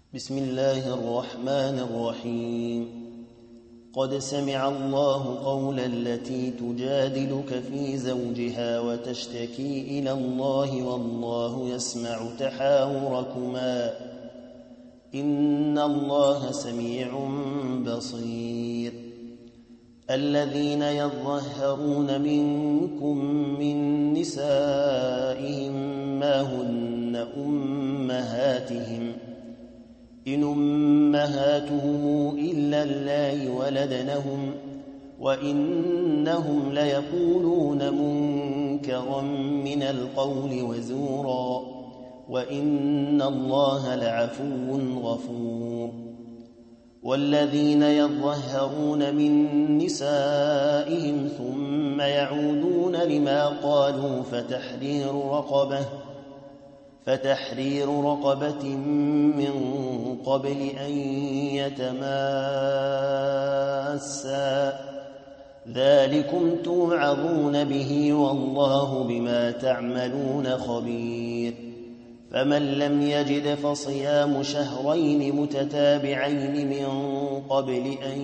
بسم الله الرحمن الرحيم. قد سمع الله قول التي تجادلك في زوجها وتشتكي إلى الله والله يسمع تحاوركما إن الله سميع بصير. الذين يظهرون منكم من نسائهم ما هن أمهاتهم إن أمهاتهم إلا اللائي ولدنهم وإنهم ليقولون منكرا من القول وزورا وإن الله لعفو غفور. والذين يظهرون من نسائهم ثم يعودون لما قالوا فتحرير رقبة من قبل أن يتماسا ذلكم توعظون به والله بما تعملون خبير. فمن لم يجد فصيام شهرين متتابعين من قبل أن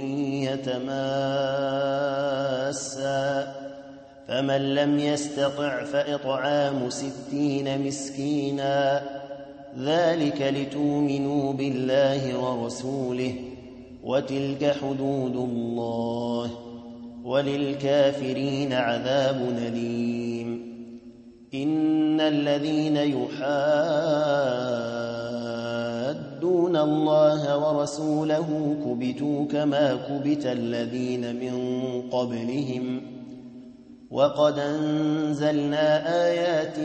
يتماسا فمن لم يستطع فإطعام 60 مسكينا ذلك لتؤمنوا بالله ورسوله وتلك حدود الله وللكافرين عذاب أليم. إن الذين يحادون الله ورسوله كبتوا كما كبت الذين من قبلهم وقد أنزلنا آيات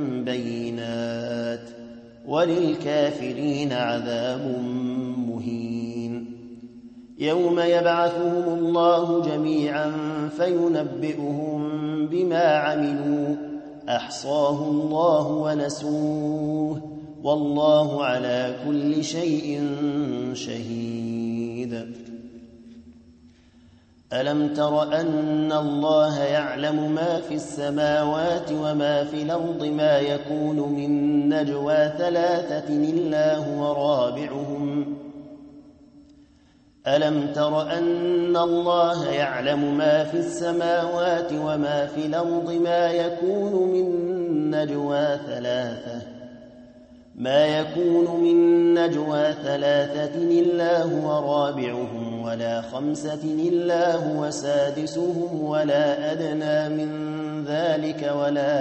بينات وللكافرين عذاب مهين. يوم يبعثهم الله جميعا فينبئهم بما عملوا أحصاه الله ونسوه والله على كل شيء شهيد. ألم تر أن الله يعلم ما في السماوات وما في الأرض ما يكون من نجوى 3 إلا هو رابعهم ألم تر أن الله يعلم ما في السماوات وما في الأرض ما يكون من نجوى 3 إلا هو رابعهم ولا 5 إلا هو سادسهم ولا أدنى من ذلك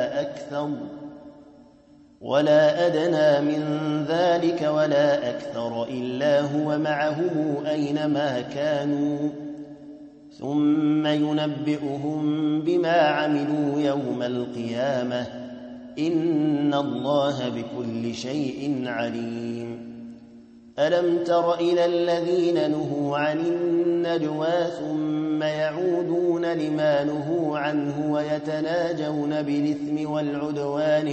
ولا أكثر إلا هو معهم أينما كانوا ثم ينبئهم بما عملوا يوم القيامة إن الله بكل شيء عليم. ألم تر إلى الذين نهوا عن النجوى ثم يعودون لما نهوا عنه ويتناجون بالإثم والعدوان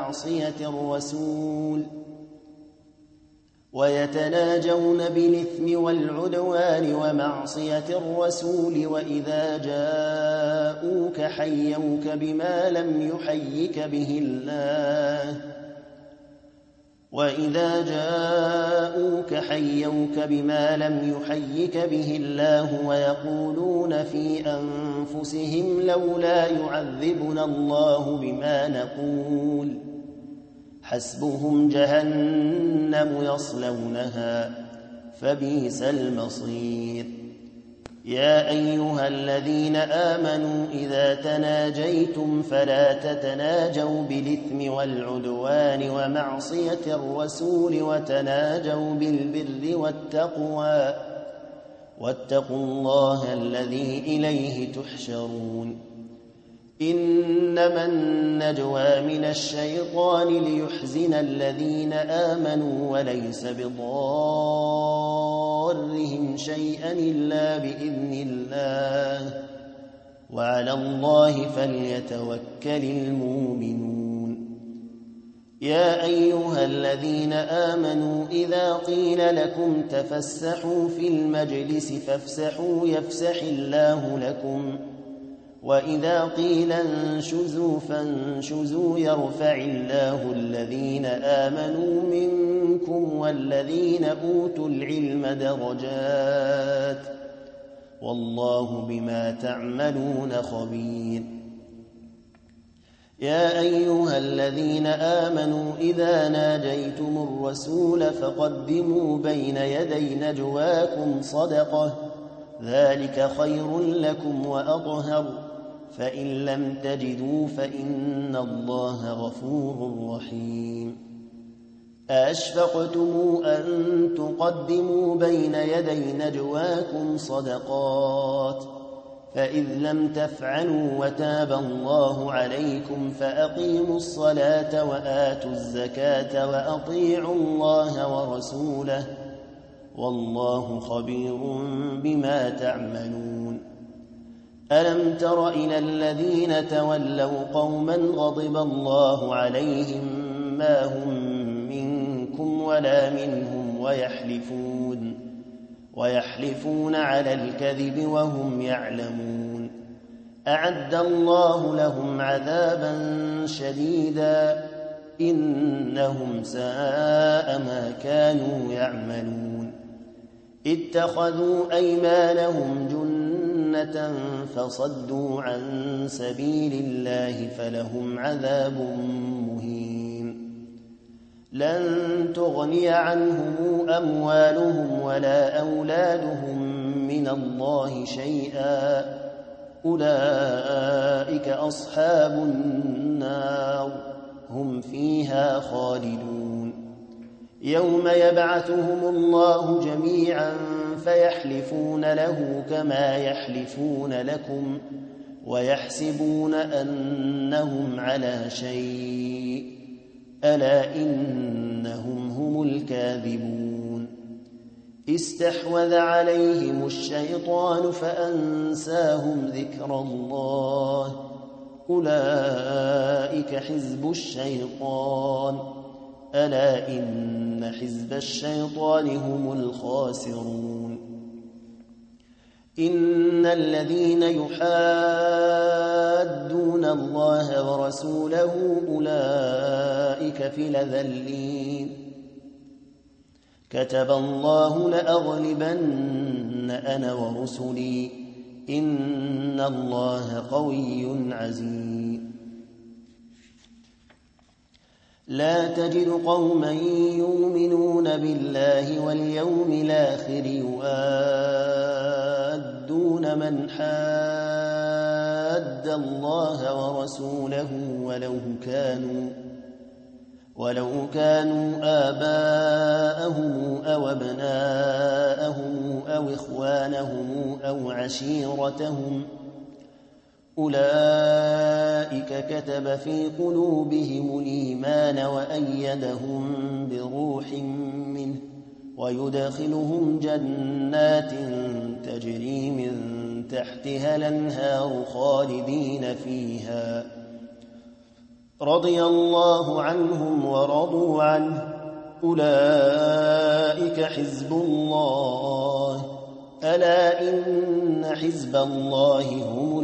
ومعصية الرسول وإذا جاءوك حيوك بما لم يحيك به الله ويقولون في أنفسهم لولا يعذبنا الله بما نقول حسبهم جهنم يصلونها فبئس المصير. يا أيها الذين آمنوا إذا تناجيتم فلا تتناجوا بالإثم والعدوان ومعصية الرسول وتناجوا بالبر والتقوى واتقوا الله الذي إليه تحشرون. إنما النجوى من الشيطان ليحزن الذين آمنوا وليس بضارهم شيئا إلا بإذن الله وعلى الله فليتوكل المؤمنون. يا أيها الذين آمنوا إذا قيل لكم تفسحوا في المجلس فافسحوا يفسح الله لكم وإذا قيل انشزوا فانشزوا يرفع الله الذين آمنوا منكم والذين أوتوا العلم درجات والله بما تعملون خبير. يا أيها الذين آمنوا إذا ناجيتم الرسول فقدموا بين يدي نجواكم صدقة ذلك خير لكم وأطهر فإن لم تجدوا فإن الله غفور رحيم. أأشفقتم أن تقدموا بين يدي نجواكم صدقات فإذ لم تفعلوا وتاب الله عليكم فأقيموا الصلاة وآتوا الزكاة وأطيعوا الله ورسوله والله خبير بما تعملون. ألم تر إلى الذين تولوا قوما غضب الله عليهم ما هم منكم ولا منهم ويحلفون على الكذب وهم يعلمون. أعد الله لهم عذابا شديدا إنهم ساء ما كانوا يعملون. اتخذوا أيمانهم جنة فصدوا عن سبيل الله فلهم عذاب مهين. لن تغني عنهم أموالهم ولا أولادهم من الله شيئا أولئك أصحاب النار هم فيها خالدون. يوم يبعثهم الله جميعا فيحلفون له كما يحلفون لكم ويحسبون أنهم على شيء ألا إنهم هم الكاذبون. استحوذ عليهم الشيطان فأنساهم ذكر الله أولئك حزب الشيطان ألا إن حزب الشيطان هم الخاسرون. إن الذين يحادون الله ورسوله أولئك في الأذلين. كتب الله لأغلبن أنا ورسلي إن الله قوي عزيز. لا تجد قوما يؤمنون بالله واليوم الآخر يوادون من حاد الله ورسوله ولو كانوا آباءهم أو أبناءهم أو إخوانهم أو عشيرتهم أولئك كتب في قلوبهم الإيمان وأيدهم بروح منه ويدخلهم جنات تجري من تحتها الأنهار خالدين فيها رضي الله عنهم ورضوا عنه أولئك حزب الله ألا إن حزب الله هم